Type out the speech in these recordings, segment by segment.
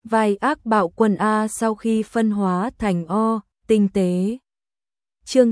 vai ác bạo quân A sau khi phân hóa thành O, tinh tế. Chương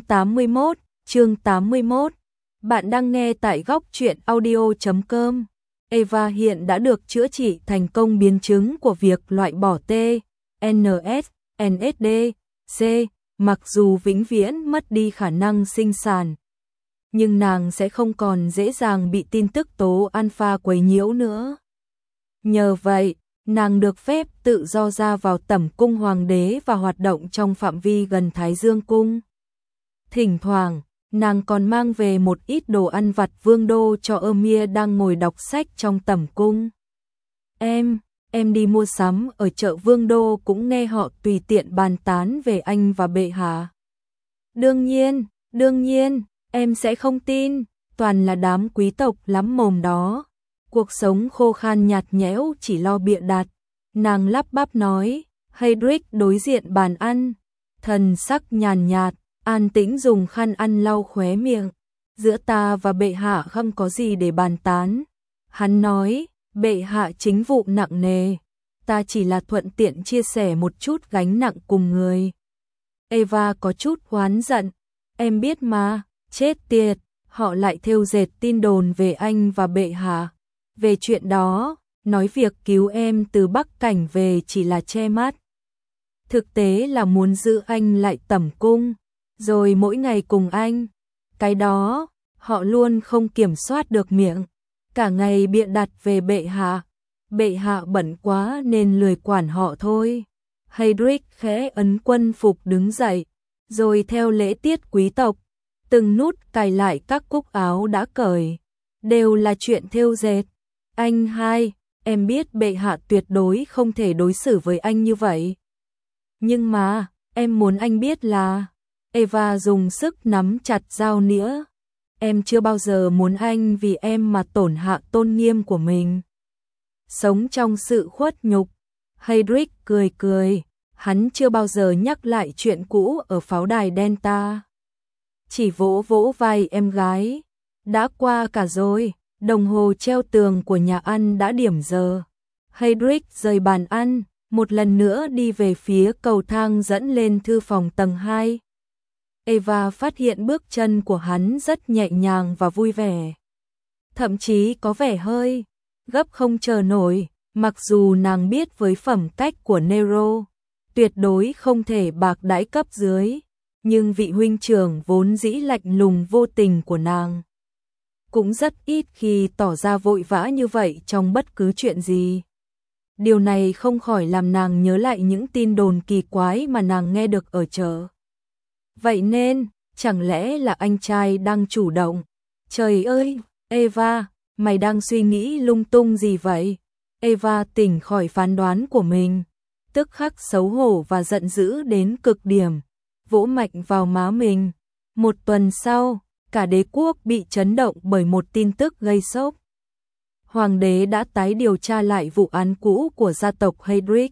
81. Bạn đang nghe tại góc truyện audio.com. Eva hiện đã được chữa trị thành công biến chứng của việc loại bỏ T, NS, NSD, C, mặc dù vĩnh viễn mất đi khả năng sinh sản. Nhưng nàng sẽ không còn dễ dàng bị tin tức tố alpha quấy nhiễu nữa. Nhờ vậy, nàng được phép tự do ra vào tẩm cung hoàng đế và hoạt động trong phạm vi gần Thái Dương cung. Thỉnh thoảng, nàng còn mang về một ít đồ ăn vặt vương đô cho Ymir đang ngồi đọc sách trong tẩm cung. Em đi mua sắm ở chợ vương đô cũng nghe họ tùy tiện bàn tán về anh và bệ hạ. Đương nhiên, em sẽ không tin, toàn là đám quý tộc lắm mồm đó. Cuộc sống khô khan nhạt nhẽo chỉ lo bịa đặt. Nàng lắp bắp nói, Heydrich đối diện bàn ăn, thần sắc nhàn nhạt, an tĩnh dùng khăn ăn lau khóe miệng. Giữa ta và bệ hạ không có gì để bàn tán. Hắn nói, bệ hạ chính vụ nặng nề, ta chỉ là thuận tiện chia sẻ một chút gánh nặng cùng người. Eva có chút oán giận, em biết mà, chết tiệt, họ lại thêu dệt tin đồn về anh và bệ hạ. Về chuyện đó, nói việc cứu em từ Bắc Cảnh về chỉ là che mắt. Thực tế là muốn giữ anh lại tẩm cung, rồi mỗi ngày cùng anh. Cái đó, họ luôn không kiểm soát được miệng, cả ngày bịa đặt về bệ hạ. Bệ hạ bận quá nên lười quản họ thôi. Heydrich khẽ ấn quân phục đứng dậy, rồi theo lễ tiết quý tộc, từng nút cài lại các cúc áo đã cởi. Đều là chuyện thêu dệt. Anh hai, em biết bệ hạ tuyệt đối không thể đối xử với anh như vậy. Nhưng mà, em muốn anh biết là... Eva dùng sức nắm chặt dao nĩa. Em chưa bao giờ muốn anh vì em mà tổn hạ tôn nghiêm của mình. Sống trong sự khuất nhục. Heydrich cười, hắn chưa bao giờ nhắc lại chuyện cũ ở pháo đài Delta. Chỉ vỗ vỗ vai em gái. Đã qua cả rồi, đồng hồ treo tường của nhà ăn đã điểm giờ. Heydrich rời bàn ăn, một lần nữa đi về phía cầu thang dẫn lên thư phòng tầng 2. Eva phát hiện bước chân của hắn rất nhẹ nhàng và vui vẻ. Thậm chí có vẻ hơi gấp không chờ nổi, mặc dù nàng biết với phẩm cách của Nero, tuyệt đối không thể bạc đãi cấp dưới, nhưng vị huynh trưởng vốn dĩ lạnh lùng vô tình của nàng cũng rất ít khi tỏ ra vội vã như vậy trong bất cứ chuyện gì. Điều này không khỏi làm nàng nhớ lại những tin đồn kỳ quái mà nàng nghe được ở chợ. Vậy nên, chẳng lẽ là anh trai đang chủ động? Trời ơi, Eva, mày đang suy nghĩ lung tung gì vậy? Eva tỉnh khỏi phán đoán của mình, tức khắc xấu hổ và giận dữ đến cực điểm, vỗ mạnh vào má mình. Một tuần sau, cả đế quốc bị chấn động bởi một tin tức gây sốc. Hoàng đế đã tái điều tra lại vụ án cũ của gia tộc Heydrich.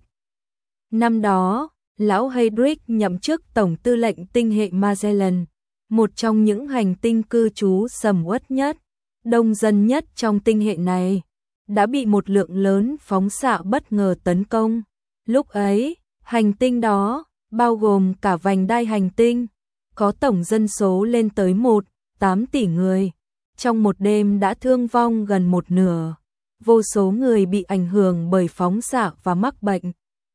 Năm đó, lão Heydrich nhậm chức tổng tư lệnh tinh hệ Magellan, một trong những hành tinh cư trú sầm uất nhất, đông dân nhất trong tinh hệ này, đã bị một lượng lớn phóng xạ bất ngờ tấn công. Lúc ấy, hành tinh đó, bao gồm cả vành đai hành tinh, có tổng dân số lên tới 1,8 tỷ người. Trong một đêm đã thương vong gần một nửa, vô số người bị ảnh hưởng bởi phóng xạ và mắc bệnh.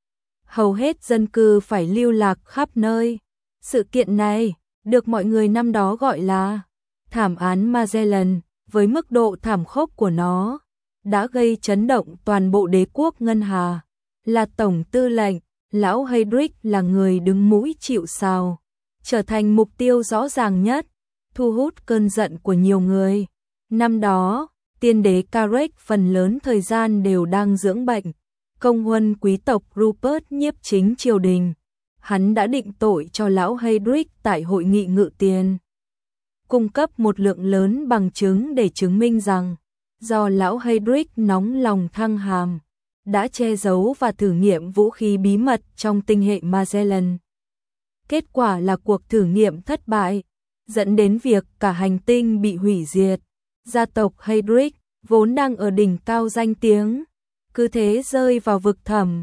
Hầu hết dân cư phải lưu lạc khắp nơi. Sự kiện này được mọi người năm đó gọi là thảm án Magellan, với mức độ thảm khốc của nó đã gây chấn động toàn bộ đế quốc Ngân Hà. Là tổng tư lệnh, lão Heydrich là người đứng mũi chịu sào, trở thành mục tiêu rõ ràng nhất, thu hút cơn giận của nhiều người. Năm đó, tiên đế Karek phần lớn thời gian đều đang dưỡng bệnh. Công huân quý tộc Rupert nhiếp chính triều đình. Hắn đã định tội cho lão Heydrich tại hội nghị ngự tiền, cung cấp một lượng lớn bằng chứng để chứng minh rằng do lão Heydrich nóng lòng thăng hàm, đã che giấu và thử nghiệm vũ khí bí mật trong tinh hệ Magellan. Kết quả là cuộc thử nghiệm thất bại, dẫn đến việc cả hành tinh bị hủy diệt. Gia tộc Heydrich, vốn đang ở đỉnh cao danh tiếng, cứ thế rơi vào vực thẳm.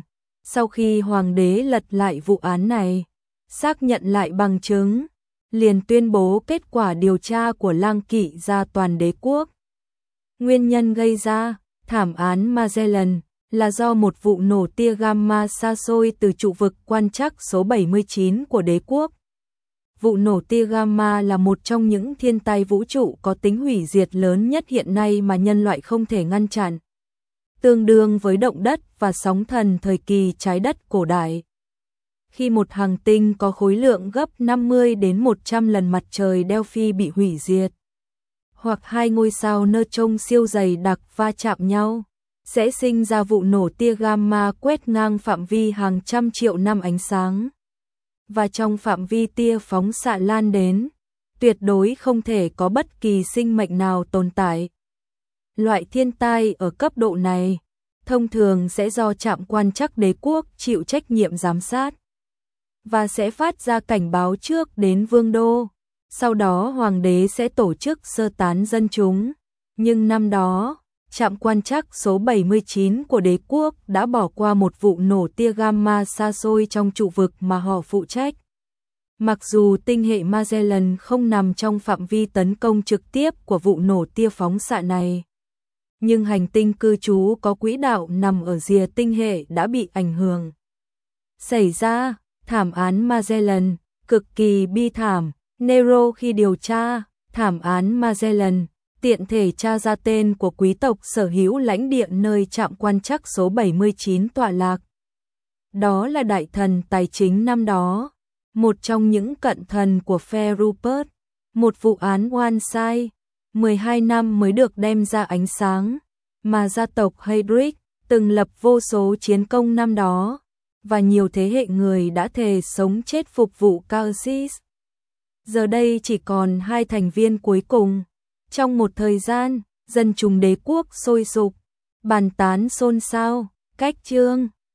Sau khi hoàng đế lật lại vụ án này, xác nhận lại bằng chứng, liền tuyên bố kết quả điều tra của Lang Kỵ ra toàn đế quốc. Nguyên nhân gây ra thảm án Magellan là do một vụ nổ tia gamma xa xôi từ trụ vực quan trắc số 79 của đế quốc. Vụ nổ tia gamma là một trong những thiên tai vũ trụ có tính hủy diệt lớn nhất hiện nay mà nhân loại không thể ngăn chặn, tương đương với động đất và sóng thần thời kỳ trái đất cổ đại. Khi một hành tinh có khối lượng gấp 50 đến 100 lần mặt trời Delphi bị hủy diệt, hoặc hai ngôi sao neutron siêu dày đặc va chạm nhau, sẽ sinh ra vụ nổ tia gamma quét ngang phạm vi hàng trăm triệu năm ánh sáng. Và trong phạm vi tia phóng xạ lan đến, tuyệt đối không thể có bất kỳ sinh mệnh nào tồn tại. Loại thiên tai ở cấp độ này, thông thường sẽ do trạm quan trắc đế quốc chịu trách nhiệm giám sát, và sẽ phát ra cảnh báo trước đến vương đô. Sau đó hoàng đế sẽ tổ chức sơ tán dân chúng. Nhưng năm đó, trạm quan trắc số 79 của đế quốc đã bỏ qua một vụ nổ tia gamma xa xôi trong trụ vực mà họ phụ trách. Mặc dù tinh hệ Magellan không nằm trong phạm vi tấn công trực tiếp của vụ nổ tia phóng xạ này, nhưng hành tinh cư trú có quỹ đạo nằm ở rìa tinh hệ đã bị ảnh hưởng. Xảy ra thảm án Magellan, cực kỳ bi thảm. Nero khi điều tra thảm án Magellan, tiện thể tra ra tên của quý tộc sở hữu lãnh địa nơi trạm quan trắc số 79 tọa lạc. Đó là đại thần tài chính năm đó, một trong những cận thần của phe Rupert, một vụ án oan sai, 12 năm mới được đem ra ánh sáng, mà gia tộc Heydrich từng lập vô số chiến công năm đó, và nhiều thế hệ người đã thề sống chết phục vụ Calcis. Giờ đây chỉ còn hai thành viên cuối cùng. Trong một thời gian, dân chúng đế quốc sôi sục, bàn tán xôn xao, cách chương